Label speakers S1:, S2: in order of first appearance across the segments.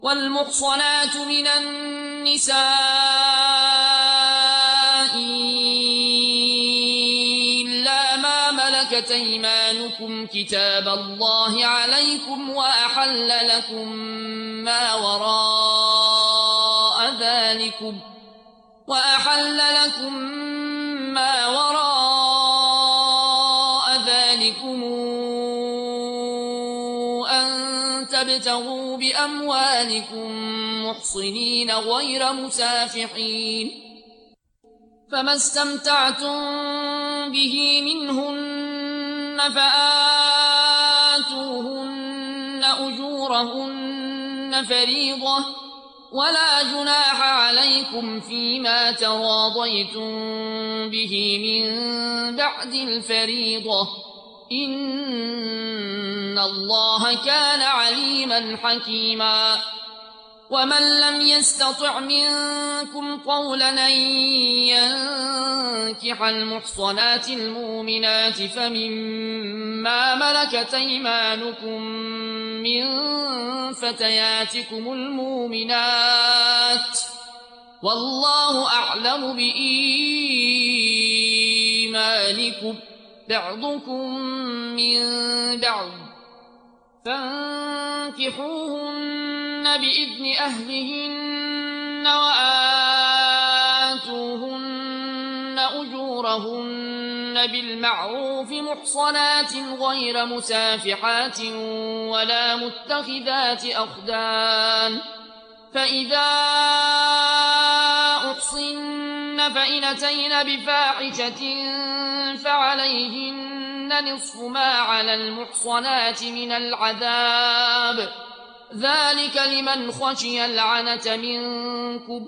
S1: والمحصنات من النساء إلا ما ملكت أيمانكم كتاب الله عليكم وأحل لكم ما وراء ذلكم أن تبتغوا بأموالكم محصنين غير مسافحين، فما استمتعتم به منهن فآتوهن أجورهن فريضة، ولا جناح عليكم فيما تراضيتم به من بعد الفريضة، إن الله كان عليما حكيما. ومن لم يستطع منكم طولا أن ينكح المحصنات المؤمنات فمما ملكت أيمانكم من فتياتكم المؤمنات، والله أعلم بإيمانكم بعضكم من بعض، فانكحوهن بإذن أهلهن وآتوهن أجورهن بالمعروف محصنات غير مسافحات ولا متخذات أخدان، فإذا أحصن فإن أتين بفاحشة فعليهن نصف ما على المحصنات من العذاب، ذلك لمن خشي العنة منكم،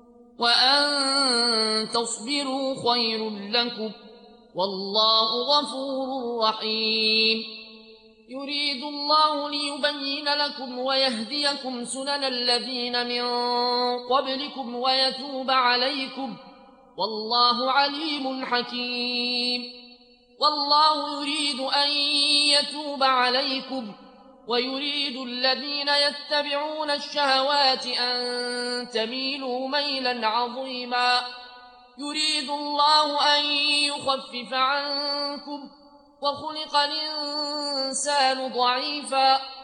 S1: وأن تصبروا خير لكم، والله غفور رحيم. يريد الله ليبين لكم ويهديكم سنن الذين من قبلكم ويتوب عليكم، والله عليم حكيم. والله يريد أن يتوب عليكم، ويريد الذين يتبعون الشهوات أن تميلوا ميلا عظيما. يريد الله أن يخفف عنكم، وخلق الإنسان ضعيفا